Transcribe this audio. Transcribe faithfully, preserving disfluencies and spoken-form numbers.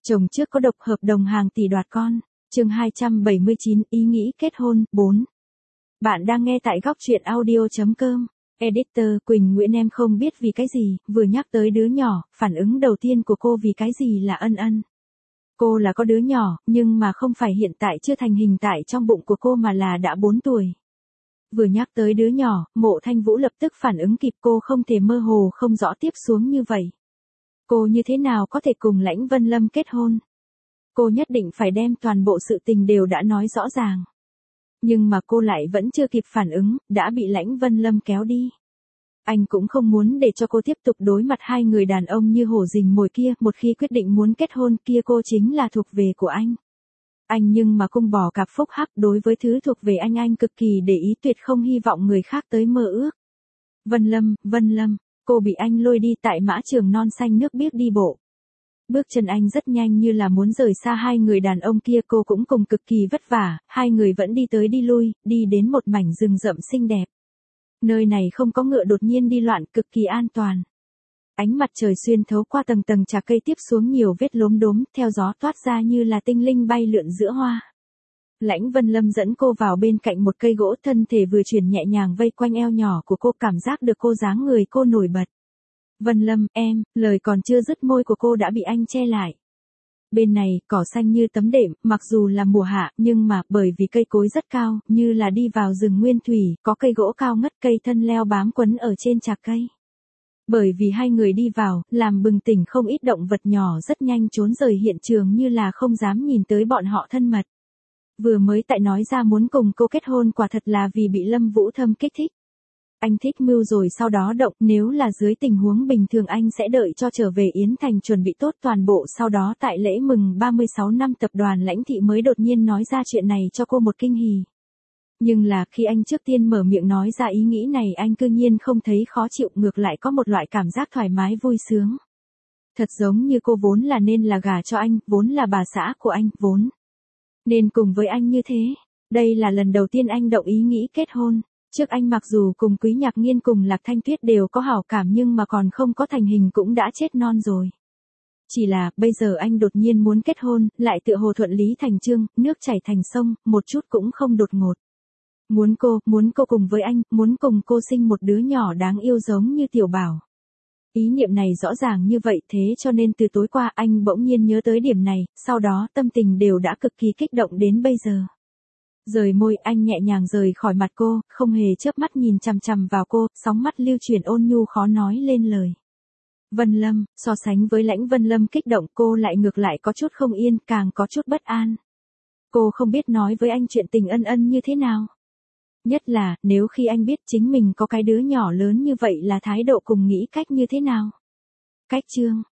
Chồng trước có độc hợp đồng hàng tỷ đoạt con. Chương hai trăm bảy mươi chín ý nghĩ kết hôn, bốn. Bạn đang nghe tại góc truyện audio chấm com. Editor Quỳnh Nguyễn em không biết vì cái gì, vừa nhắc tới đứa nhỏ, phản ứng đầu tiên của cô vì cái gì là ân ân. Cô là có đứa nhỏ, nhưng mà không phải hiện tại chưa thành hình tại trong bụng của cô mà là đã bốn tuổi. Vừa nhắc tới đứa nhỏ, Mộ Thanh Vũ lập tức phản ứng kịp, cô không thể mơ hồ không rõ tiếp xuống như vậy. Cô như thế nào có thể cùng Lãnh Vân Lâm kết hôn? Cô nhất định phải đem toàn bộ sự tình đều đã nói rõ ràng. Nhưng mà cô lại vẫn chưa kịp phản ứng, đã bị Lãnh Vân Lâm kéo đi. Anh cũng không muốn để cho cô tiếp tục đối mặt hai người đàn ông như hổ rình mồi kia, một khi quyết định muốn kết hôn kia cô chính là thuộc về của anh. Anh nhưng mà cung bò cạp phúc hắc, đối với thứ thuộc về anh anh cực kỳ để ý, tuyệt không hy vọng người khác tới mơ ước. Vân Lâm, Vân Lâm, cô bị anh lôi đi tại mã trường non xanh nước biếc đi bộ. Bước chân anh rất nhanh như là muốn rời xa hai người đàn ông kia, cô cũng cùng cực kỳ vất vả, hai người vẫn đi tới đi lui, đi đến một mảnh rừng rậm xinh đẹp. Nơi này không có ngựa đột nhiên đi loạn, cực kỳ an toàn. Ánh mặt trời xuyên thấu qua tầng tầng trà cây tiếp xuống nhiều vết lốm đốm, theo gió toát ra như là tinh linh bay lượn giữa hoa. Lãnh Vân Lâm dẫn cô vào bên cạnh một cây gỗ, thân thể vừa chuyển nhẹ nhàng vây quanh eo nhỏ của cô, cảm giác được cô dáng người cô nổi bật. Vân Lâm, em, lời còn chưa dứt môi của cô đã bị anh che lại. Bên này, cỏ xanh như tấm đệm, mặc dù là mùa hạ, nhưng mà, bởi vì cây cối rất cao, như là đi vào rừng nguyên thủy, có cây gỗ cao ngất, cây thân leo bám quấn ở trên chạc cây. Bởi vì hai người đi vào, làm bừng tỉnh không ít động vật nhỏ, rất nhanh trốn rời hiện trường như là không dám nhìn tới bọn họ thân mật. Vừa mới tại nói ra muốn cùng cô kết hôn, quả thật là vì bị Lâm Vũ Thâm kích thích. Anh thích mưu rồi sau đó động, nếu là dưới tình huống bình thường anh sẽ đợi cho trở về Yến Thành chuẩn bị tốt toàn bộ, sau đó tại lễ mừng ba mươi sáu năm tập đoàn Lãnh Thị mới đột nhiên nói ra chuyện này cho cô một kinh hỉ. Nhưng là khi anh trước tiên mở miệng nói ra ý nghĩ này, anh cư nhiên không thấy khó chịu, ngược lại có một loại cảm giác thoải mái vui sướng. Thật giống như cô vốn là nên là gả cho anh, vốn là bà xã của anh, vốn nên cùng với anh như thế. Đây là lần đầu tiên anh động ý nghĩ kết hôn. Trước anh mặc dù cùng Quý Nhạc Nghiên cùng Lạc Thanh Tuyết đều có hảo cảm nhưng mà còn không có thành hình cũng đã chết non rồi. Chỉ là, bây giờ anh đột nhiên muốn kết hôn, lại tựa hồ thuận lý thành chương, nước chảy thành sông, một chút cũng không đột ngột. Muốn cô, muốn cô cùng với anh, muốn cùng cô sinh một đứa nhỏ đáng yêu giống như Tiểu Bảo. Ý niệm này rõ ràng như vậy, thế cho nên từ tối qua anh bỗng nhiên nhớ tới điểm này, sau đó tâm tình đều đã cực kỳ kích động đến bây giờ. Rời môi, anh nhẹ nhàng rời khỏi mặt cô, không hề chớp mắt nhìn chằm chằm vào cô, sóng mắt lưu chuyển ôn nhu khó nói lên lời. Vân Lâm, so sánh với Lãnh Vân Lâm kích động, cô lại ngược lại có chút không yên, càng có chút bất an. Cô không biết nói với anh chuyện tình ân ân như thế nào. Nhất là, nếu khi anh biết chính mình có cái đứa nhỏ lớn như vậy là thái độ cùng nghĩ cách như thế nào. Cách chương,